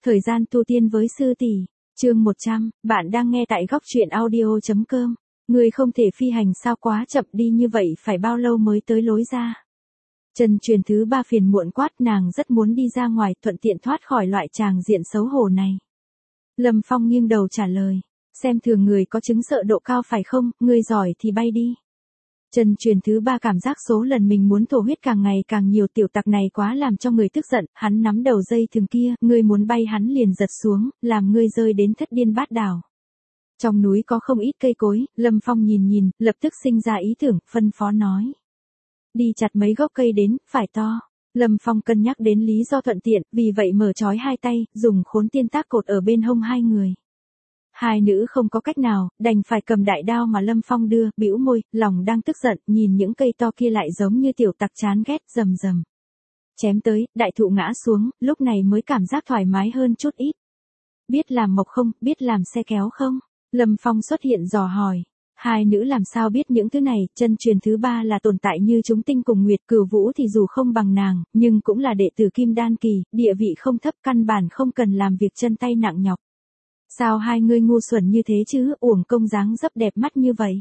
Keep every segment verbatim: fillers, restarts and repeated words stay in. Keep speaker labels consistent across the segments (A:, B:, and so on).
A: Thời gian tu tiên với sư tỷ, chương một trăm, bạn đang nghe tại góc truyện audio chấm com. Ngươi không thể phi hành sao, quá chậm đi như vậy phải bao lâu mới tới lối ra? Trần Truyền thứ ba phiền muộn quát, nàng rất muốn đi ra ngoài thuận tiện thoát khỏi loại tràng diện xấu hổ này. Lâm Phong nghiêng đầu trả lời, xem thường người có chứng sợ độ cao phải không, ngươi giỏi thì bay đi. Trần Truyền thứ ba cảm giác số lần mình muốn thổ huyết càng ngày càng nhiều, tiểu tặc này quá làm cho người tức giận, hắn nắm đầu dây thừng kia, ngươi muốn bay hắn liền giật xuống, làm ngươi rơi đến thất điên bát đảo. Trong núi có không ít cây cối, Lâm Phong nhìn nhìn, lập tức sinh ra ý tưởng, phân phó nói. Đi chặt mấy gốc cây đến, phải to. Lâm Phong cân nhắc đến lý do thuận tiện, vì vậy mở trói hai tay, dùng khốn tiên tác cột ở bên hông hai người. Hai nữ không có cách nào, đành phải cầm đại đao mà Lâm Phong đưa, bĩu môi, lòng đang tức giận, nhìn những cây to kia lại giống như tiểu tặc chán ghét, rầm rầm. Chém tới, đại thụ ngã xuống, lúc này mới cảm giác thoải mái hơn chút ít. Biết làm mộc không, biết làm xe kéo không? Lâm Phong xuất hiện dò hỏi. Hai nữ làm sao biết những thứ này, Chân Truyền thứ ba là tồn tại như chúng tinh cùng nguyệt, Cửu Vũ thì dù không bằng nàng, nhưng cũng là đệ tử Kim Đan kỳ, địa vị không thấp, căn bản không cần làm việc chân tay nặng nhọc. Sao hai ngươi ngu xuẩn như thế chứ, uổng công dáng dấp đẹp mắt như vậy.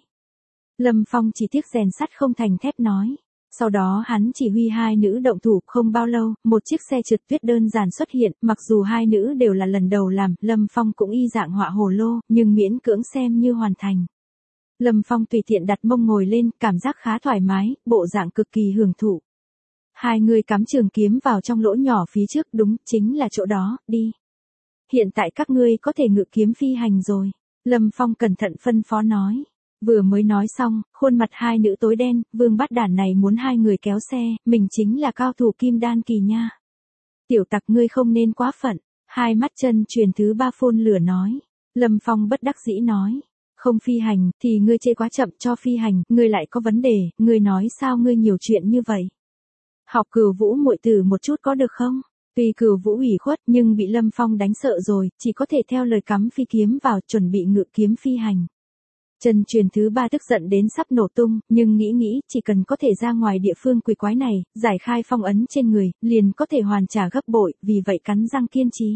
A: Lâm Phong chỉ tiếc rèn sắt không thành thép nói. Sau đó hắn chỉ huy hai nữ động thủ, không bao lâu, một chiếc xe trượt tuyết đơn giản xuất hiện, mặc dù hai nữ đều là lần đầu làm, Lâm Phong cũng y dạng họa hồ lô, nhưng miễn cưỡng xem như hoàn thành. Lâm Phong tùy tiện đặt mông ngồi lên, cảm giác khá thoải mái, bộ dạng cực kỳ hưởng thụ. Hai người cắm trường kiếm vào trong lỗ nhỏ phía trước, đúng, chính là chỗ đó, đi. Hiện tại các ngươi có thể ngự kiếm phi hành rồi. Lâm Phong cẩn thận phân phó nói. Vừa mới nói xong, khuôn mặt hai nữ tối đen, vương bát đản này muốn hai người kéo xe, mình chính là cao thủ Kim Đan kỳ nha. Tiểu tặc ngươi không nên quá phận, hai mắt Chân Truyền thứ ba phun lửa nói. Lâm Phong bất đắc dĩ nói. Không phi hành, thì ngươi chê quá chậm, cho phi hành, ngươi lại có vấn đề, ngươi nói sao ngươi nhiều chuyện như vậy. Học Cửu Vũ muội tử một chút có được không? Tuy Cửu Vũ ủy khuất nhưng bị Lâm Phong đánh sợ rồi, chỉ có thể theo lời cắm phi kiếm vào, chuẩn bị ngự kiếm phi hành. Trần Truyền thứ ba tức giận đến sắp nổ tung, nhưng nghĩ nghĩ, chỉ cần có thể ra ngoài địa phương quỷ quái này, giải khai phong ấn trên người, liền có thể hoàn trả gấp bội, vì vậy cắn răng kiên trì.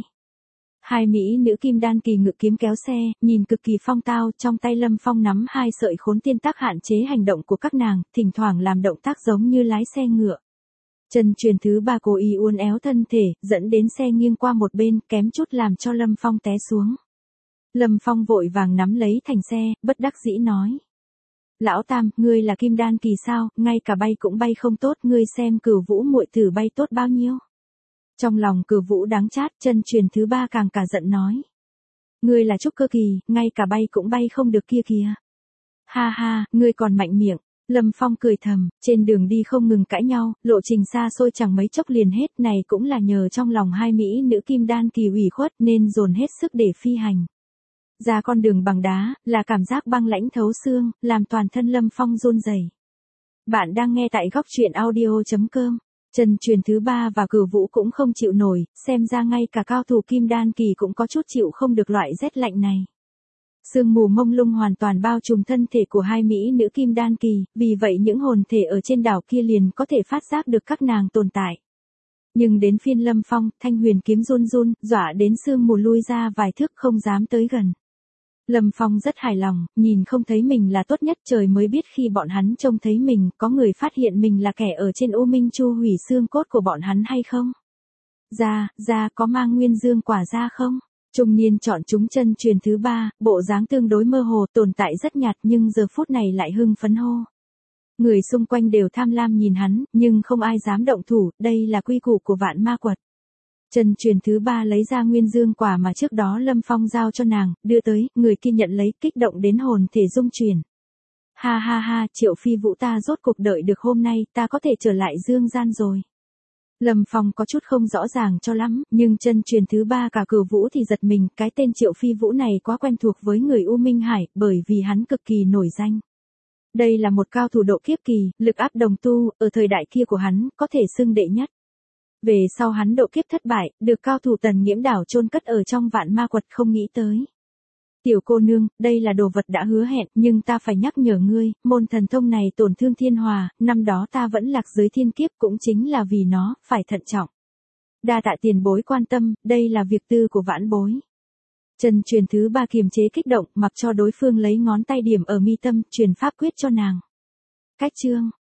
A: Hai mỹ nữ Kim Đan kỳ ngự kiếm kéo xe, nhìn cực kỳ phong tao, trong tay Lâm Phong nắm hai sợi khốn tiên tác hạn chế hành động của các nàng, thỉnh thoảng làm động tác giống như lái xe ngựa. Trần Truyền thứ ba cố ý uốn éo thân thể, dẫn đến xe nghiêng qua một bên, kém chút làm cho Lâm Phong té xuống. Lâm Phong vội vàng nắm lấy thành xe, bất đắc dĩ nói. Lão Tam, ngươi là Kim Đan kỳ sao, ngay cả bay cũng bay không tốt, ngươi xem Cửu Vũ muội tử bay tốt bao nhiêu. Trong lòng Cửu Vũ đáng chát, Chân Truyền thứ ba càng cả giận nói. Ngươi là trúc cơ kỳ, ngay cả bay cũng bay không được kia kìa. Ha ha, ngươi còn mạnh miệng. Lâm Phong cười thầm, trên đường đi không ngừng cãi nhau, lộ trình xa xôi chẳng mấy chốc liền hết, này cũng là nhờ trong lòng hai mỹ nữ Kim Đan kỳ ủy khuất nên dồn hết sức để phi hành. Ra con đường bằng đá, là cảm giác băng lãnh thấu xương, làm toàn thân Lâm Phong run rẩy. Bạn đang nghe tại góc truyện audio chấm com. Trần Truyền thứ ba và Cửu Vũ cũng không chịu nổi, xem ra ngay cả cao thủ Kim Đan kỳ cũng có chút chịu không được loại rét lạnh này. Sương mù mông lung hoàn toàn bao trùm thân thể của hai mỹ nữ Kim Đan kỳ, vì vậy những hồn thể ở trên đảo kia liền có thể phát giác được các nàng tồn tại. Nhưng đến phiên Lâm Phong, thanh huyền kiếm run run, dọa đến sương mù lui ra vài thước không dám tới gần. Lâm Phong rất hài lòng, nhìn không thấy mình là tốt nhất, trời mới biết khi bọn hắn trông thấy mình, có người phát hiện mình là kẻ ở trên U Minh Chu hủy xương cốt của bọn hắn hay không? Ra, ra có mang nguyên dương quả ra không? Trung niên chọn chúng Chân Truyền thứ ba, bộ dáng tương đối mơ hồ, tồn tại rất nhạt nhưng giờ phút này lại hưng phấn hô. Người xung quanh đều tham lam nhìn hắn, nhưng không ai dám động thủ, đây là quy củ của Vạn Ma Quật. Trần Truyền thứ ba lấy ra nguyên dương quả mà trước đó Lâm Phong giao cho nàng, đưa tới, người kia nhận lấy, kích động đến hồn thể rung chuyển. Ha ha ha, Triệu Phi Vũ, ta rốt cuộc đợi được hôm nay, ta có thể trở lại dương gian rồi. Lâm Phong có chút không rõ ràng cho lắm, nhưng Chân Truyền thứ ba cả Cửu Vũ thì giật mình, cái tên Triệu Phi Vũ này quá quen thuộc với người U Minh Hải, bởi vì hắn cực kỳ nổi danh. Đây là một cao thủ độ kiếp kỳ, lực áp đồng tu, ở thời đại kia của hắn, có thể xưng đệ nhất. Về sau hắn độ kiếp thất bại, được cao thủ Tần Nghiễm Đảo chôn cất ở trong Vạn Ma Quật, không nghĩ tới. Tiểu cô nương, đây là đồ vật đã hứa hẹn, nhưng ta phải nhắc nhở ngươi, môn thần thông này tổn thương thiên hòa, năm đó ta vẫn lạc dưới thiên kiếp cũng chính là vì nó, phải thận trọng. Đa tạ tiền bối quan tâm, đây là việc tư của vãn bối. Chân truyền thứ ba kiềm chế kích động, mặc cho đối phương lấy ngón tay điểm ở mi tâm, truyền pháp quyết cho nàng. Cách chương,